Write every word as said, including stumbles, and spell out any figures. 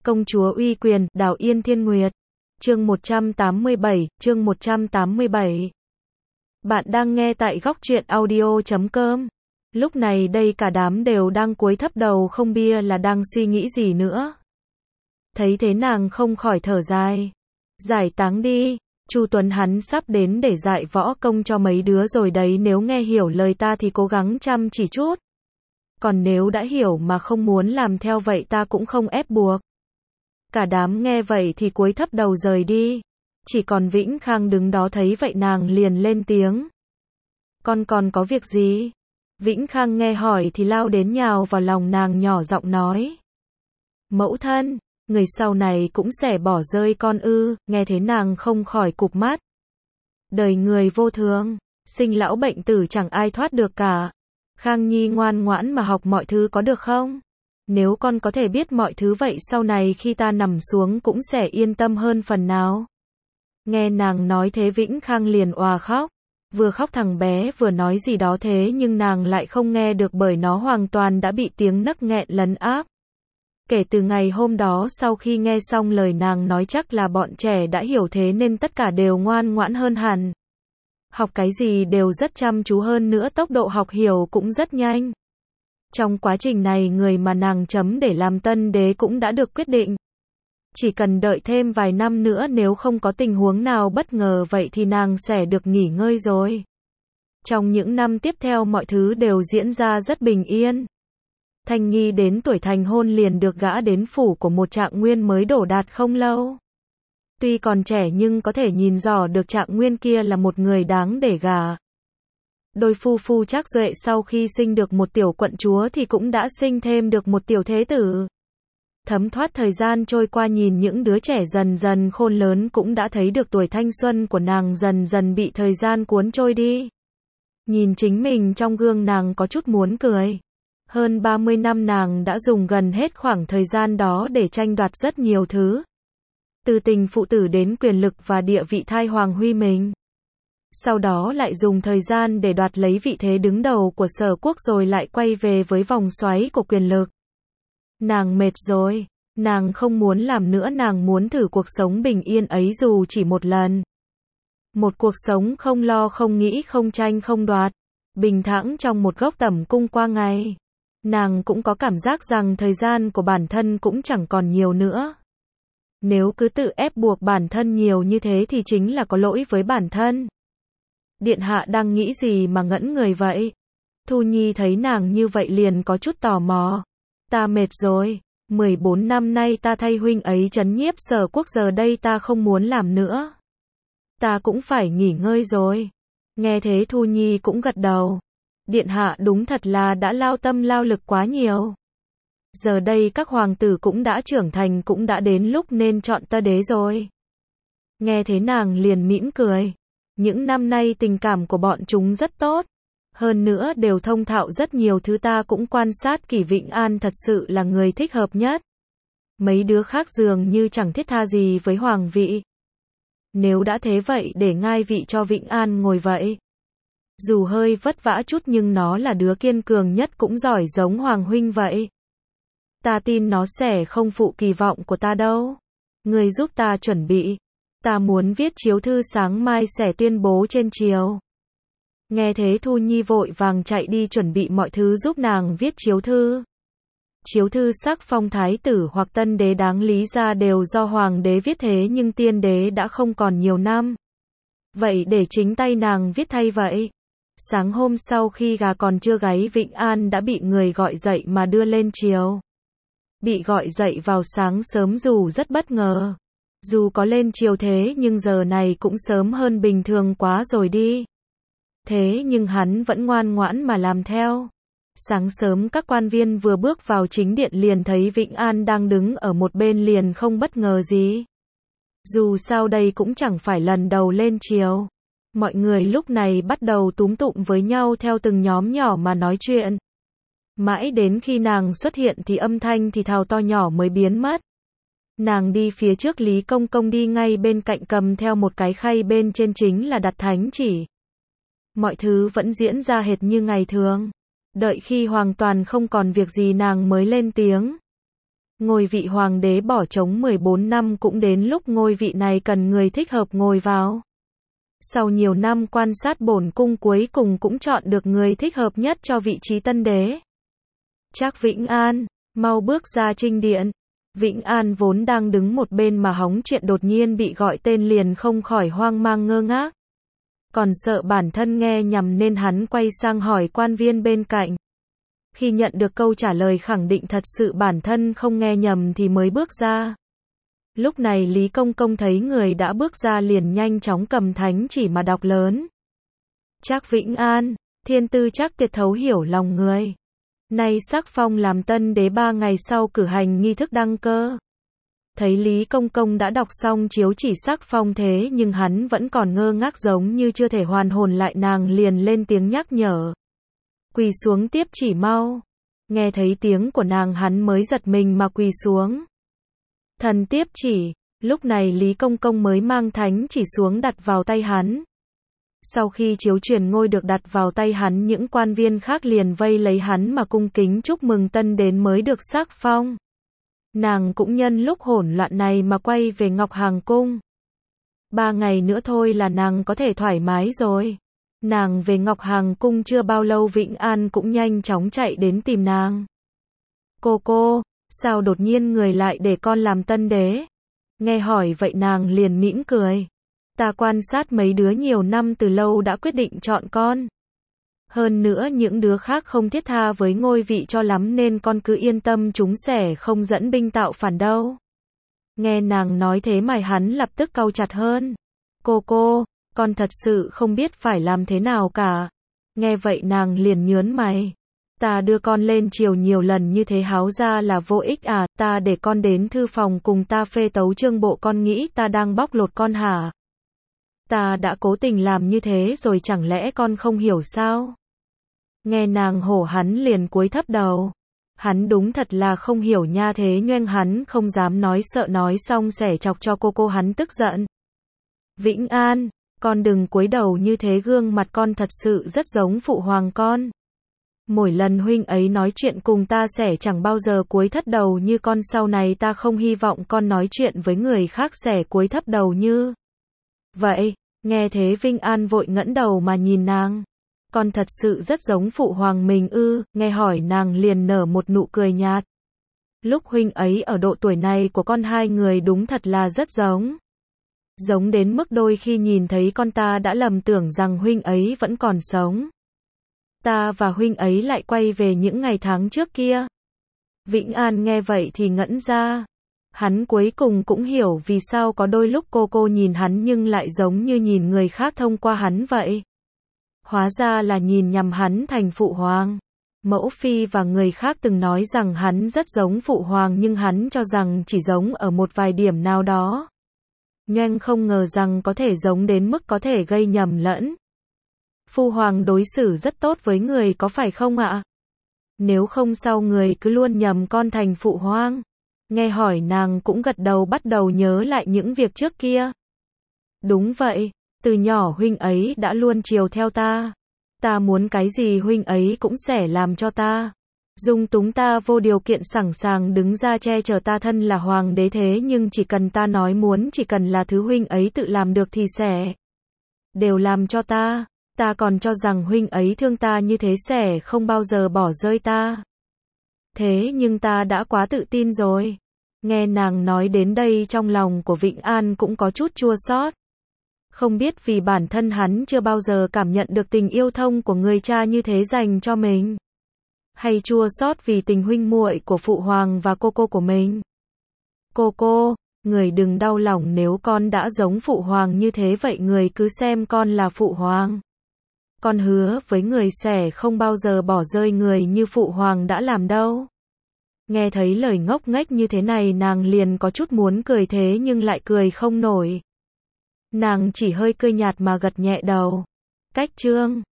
Công chúa uy quyền, Đào Yên Thiên Nguyệt. Chương một trăm tám mươi bảy, chương một trăm tám mươi bảy. Bạn đang nghe tại góc truyện audio chấm com. Lúc này đây cả đám đều đang cúi thấp đầu không bia là đang suy nghĩ gì nữa. Thấy thế nàng không khỏi thở dài. Giải táng đi, Chu Tuấn hắn sắp đến để dạy võ công cho mấy đứa rồi đấy, nếu nghe hiểu lời ta thì cố gắng chăm chỉ chút. Còn nếu đã hiểu mà không muốn làm theo vậy ta cũng không ép buộc. Cả đám nghe vậy thì cúi thấp đầu rời đi. Chỉ còn Vĩnh Khang đứng đó thấy vậy nàng liền lên tiếng. Con còn có việc gì? Vĩnh Khang nghe hỏi thì lao đến nhào vào lòng nàng nhỏ giọng nói. Mẫu thân, người sau này cũng sẽ bỏ rơi con ư? Nghe thế nàng không khỏi cụp mắt. Đời người vô thường, sinh lão bệnh tử chẳng ai thoát được cả. Khang Nhi ngoan ngoãn mà học mọi thứ có được không? Nếu con có thể biết mọi thứ vậy sau này khi ta nằm xuống cũng sẽ yên tâm hơn phần nào. Nghe nàng nói thế Vĩnh Khang liền òa khóc. Vừa khóc thằng bé vừa nói gì đó thế nhưng nàng lại không nghe được bởi nó hoàn toàn đã bị tiếng nấc nghẹn lấn áp. Kể từ ngày hôm đó sau khi nghe xong lời nàng nói chắc là bọn trẻ đã hiểu thế nên tất cả đều ngoan ngoãn hơn hẳn. Học cái gì đều rất chăm chú hơn nữa, tốc độ học hiểu cũng rất nhanh. Trong quá trình này người mà nàng chấm để làm tân đế cũng đã được quyết định. Chỉ cần đợi thêm vài năm nữa nếu không có tình huống nào bất ngờ vậy thì nàng sẽ được nghỉ ngơi rồi. Trong những năm tiếp theo mọi thứ đều diễn ra rất bình yên. Thanh Nhi đến tuổi thành hôn liền được gả đến phủ của một trạng nguyên mới đổ đạt không lâu. Tuy còn trẻ nhưng có thể nhìn rõ được trạng nguyên kia là một người đáng để gả. Đôi phu phu Trác Duệ sau khi sinh được một tiểu quận chúa thì cũng đã sinh thêm được một tiểu thế tử. Thấm thoát thời gian trôi qua nhìn những đứa trẻ dần dần khôn lớn cũng đã thấy được tuổi thanh xuân của nàng dần dần bị thời gian cuốn trôi đi. Nhìn chính mình trong gương nàng có chút muốn cười. Hơn ba mươi năm nàng đã dùng gần hết khoảng thời gian đó để tranh đoạt rất nhiều thứ. Từ tình phụ tử đến quyền lực và địa vị thai hoàng huy mình. Sau đó lại dùng thời gian để đoạt lấy vị thế đứng đầu của Sở Quốc rồi lại quay về với vòng xoáy của quyền lực. Nàng mệt rồi, nàng không muốn làm nữa, nàng muốn thử cuộc sống bình yên ấy dù chỉ một lần. Một cuộc sống không lo không nghĩ không tranh không đoạt, bình thản trong một góc tẩm cung qua ngày. Nàng cũng có cảm giác rằng thời gian của bản thân cũng chẳng còn nhiều nữa. Nếu cứ tự ép buộc bản thân nhiều như thế thì chính là có lỗi với bản thân. Điện hạ đang nghĩ gì mà ngẩn người vậy? Thu Nhi thấy nàng như vậy liền có chút tò mò. Ta mệt rồi, mười bốn năm nay ta thay huynh ấy trấn nhiếp Sở Quốc, giờ đây ta không muốn làm nữa. Ta cũng phải nghỉ ngơi rồi. Nghe thế Thu Nhi cũng gật đầu. Điện hạ đúng thật là đã lao tâm lao lực quá nhiều. Giờ đây các hoàng tử cũng đã trưởng thành, cũng đã đến lúc nên chọn tơ đế rồi. Nghe thế nàng liền mỉm cười. Những năm nay tình cảm của bọn chúng rất tốt. Hơn nữa đều thông thạo rất nhiều thứ, ta cũng quan sát Kỷ Vĩnh An thật sự là người thích hợp nhất. Mấy đứa khác dường như chẳng thiết tha gì với hoàng vị. Nếu đã thế vậy để ngai vị cho Vĩnh An ngồi vậy. Dù hơi vất vả chút nhưng nó là đứa kiên cường nhất, cũng giỏi giống Hoàng huynh vậy. Ta tin nó sẽ không phụ kỳ vọng của ta đâu. Người giúp ta chuẩn bị. Ta muốn viết chiếu thư, sáng mai sẽ tuyên bố trên triều. Nghe thế Thu Nhi vội vàng chạy đi chuẩn bị mọi thứ giúp nàng viết chiếu thư. Chiếu thư sắc phong thái tử hoặc tân đế đáng lý ra đều do hoàng đế viết, thế nhưng tiên đế đã không còn nhiều năm. Vậy để chính tay nàng viết thay vậy. Sáng hôm sau khi gà còn chưa gáy Vĩnh An đã bị người gọi dậy mà đưa lên triều. Bị gọi dậy vào sáng sớm dù rất bất ngờ. Dù có lên triều thế nhưng giờ này cũng sớm hơn bình thường quá rồi đi. Thế nhưng hắn vẫn ngoan ngoãn mà làm theo. Sáng sớm các quan viên vừa bước vào chính điện liền thấy Vĩnh An đang đứng ở một bên liền không bất ngờ gì. Dù sao đây cũng chẳng phải lần đầu lên triều. Mọi người lúc này bắt đầu túm tụm với nhau theo từng nhóm nhỏ mà nói chuyện. Mãi đến khi nàng xuất hiện thì âm thanh thì thào to nhỏ mới biến mất. Nàng đi phía trước, Lý Công Công đi ngay bên cạnh cầm theo một cái khay, bên trên chính là đặt thánh chỉ. Mọi thứ vẫn diễn ra hệt như ngày thường. Đợi khi hoàn toàn không còn việc gì nàng mới lên tiếng. Ngôi vị hoàng đế bỏ trống mười bốn năm cũng đến lúc ngôi vị này cần người thích hợp ngồi vào. Sau nhiều năm quan sát bổn cung cuối cùng cũng chọn được người thích hợp nhất cho vị trí tân đế. Trác Vĩnh An, mau bước ra trinh điện. Vĩnh An vốn đang đứng một bên mà hóng chuyện đột nhiên bị gọi tên liền không khỏi hoang mang ngơ ngác. Còn sợ bản thân nghe nhầm nên hắn quay sang hỏi quan viên bên cạnh. Khi nhận được câu trả lời khẳng định thật sự bản thân không nghe nhầm thì mới bước ra. Lúc này Lý Công Công thấy người đã bước ra liền nhanh chóng cầm thánh chỉ mà đọc lớn. Trác Vĩnh An, thiên tư Trác Tuyệt thấu hiểu lòng người. Nay sắc phong làm tân đế ba ngày sau cử hành nghi thức đăng cơ. Thấy Lý Công Công đã đọc xong chiếu chỉ sắc phong thế nhưng hắn vẫn còn ngơ ngác giống như chưa thể hoàn hồn lại, nàng liền lên tiếng nhắc nhở. Quỳ xuống tiếp chỉ mau. Nghe thấy tiếng của nàng hắn mới giật mình mà quỳ xuống. Thần tiếp chỉ. Lúc này Lý Công Công mới mang thánh chỉ xuống đặt vào tay hắn. Sau khi chiếu truyền ngôi được đặt vào tay hắn, những quan viên khác liền vây lấy hắn mà cung kính chúc mừng tân đế mới được sắc phong. Nàng cũng nhân lúc hỗn loạn này mà quay về Ngọc Hàng Cung. Ba ngày nữa thôi là nàng có thể thoải mái rồi. Nàng về Ngọc Hàng Cung chưa bao lâu Vĩnh An cũng nhanh chóng chạy đến tìm nàng. Cô cô, sao đột nhiên người lại để con làm tân đế? Nghe hỏi vậy nàng liền mỉm cười. Ta quan sát mấy đứa nhiều năm từ lâu đã quyết định chọn con. Hơn nữa những đứa khác không thiết tha với ngôi vị cho lắm nên con cứ yên tâm chúng sẽ không dẫn binh tạo phản đâu. Nghe nàng nói thế mày hắn lập tức cau chặt hơn. Cô cô, con thật sự không biết phải làm thế nào cả. Nghe vậy nàng liền nhớn mày. Ta đưa con lên triều nhiều lần như thế háo ra là vô ích à, ta để con đến thư phòng cùng ta phê tấu chương bộ con nghĩ ta đang bóc lột con hả? Ta đã cố tình làm như thế rồi chẳng lẽ con không hiểu sao? Nghe nàng hổ hắn liền cúi thấp đầu. Hắn đúng thật là không hiểu nha, thế nhoẻn hắn không dám nói, sợ nói xong sẽ chọc cho cô cô hắn tức giận. Vĩnh An, con đừng cúi đầu như thế, gương mặt con thật sự rất giống phụ hoàng con. Mỗi lần huynh ấy nói chuyện cùng ta sẽ chẳng bao giờ cúi thấp đầu như con, sau này ta không hy vọng con nói chuyện với người khác sẽ cúi thấp đầu như vậy. Nghe thế Vĩnh An vội ngẩng đầu mà nhìn nàng. Con thật sự rất giống phụ hoàng mình ư? Nghe hỏi nàng liền nở một nụ cười nhạt. Lúc huynh ấy ở độ tuổi này của con hai người đúng thật là rất giống. Giống đến mức đôi khi nhìn thấy con ta đã lầm tưởng rằng huynh ấy vẫn còn sống. Ta và huynh ấy lại quay về những ngày tháng trước kia. Vĩnh An nghe vậy thì ngẩn ra. Hắn cuối cùng cũng hiểu vì sao có đôi lúc cô cô nhìn hắn nhưng lại giống như nhìn người khác thông qua hắn vậy. Hóa ra là nhìn nhầm hắn thành phụ hoàng. Mẫu phi và người khác từng nói rằng hắn rất giống phụ hoàng nhưng hắn cho rằng chỉ giống ở một vài điểm nào đó. Nhoẻn không ngờ rằng có thể giống đến mức có thể gây nhầm lẫn. Phu hoàng đối xử rất tốt với người có phải không ạ? Nếu không sao người cứ luôn nhầm con thành phụ hoàng? Nghe hỏi nàng cũng gật đầu, bắt đầu nhớ lại những việc trước kia. Đúng vậy, từ nhỏ huynh ấy đã luôn chiều theo ta. Ta muốn cái gì huynh ấy cũng sẽ làm cho ta. Dung túng ta vô điều kiện, sẵn sàng đứng ra che chở ta, thân là hoàng đế thế nhưng chỉ cần ta nói muốn, chỉ cần là thứ huynh ấy tự làm được thì sẽ đều làm cho ta. Ta còn cho rằng huynh ấy thương ta như thế sẽ không bao giờ bỏ rơi ta. Thế nhưng ta đã quá tự tin rồi. Nghe nàng nói đến đây trong lòng của Vĩnh An cũng có chút chua xót. Không biết vì bản thân hắn chưa bao giờ cảm nhận được tình yêu thông của người cha như thế dành cho mình, hay chua xót vì tình huynh muội của phụ hoàng và cô cô của mình. Cô cô, người đừng đau lòng nếu con đã giống phụ hoàng như thế, vậy người cứ xem con là phụ hoàng. Con hứa với người sẽ không bao giờ bỏ rơi người như phụ hoàng đã làm đâu. Nghe thấy lời ngốc nghếch như thế này nàng liền có chút muốn cười thế nhưng lại cười không nổi. Nàng chỉ hơi cười nhạt mà gật nhẹ đầu. Cách chương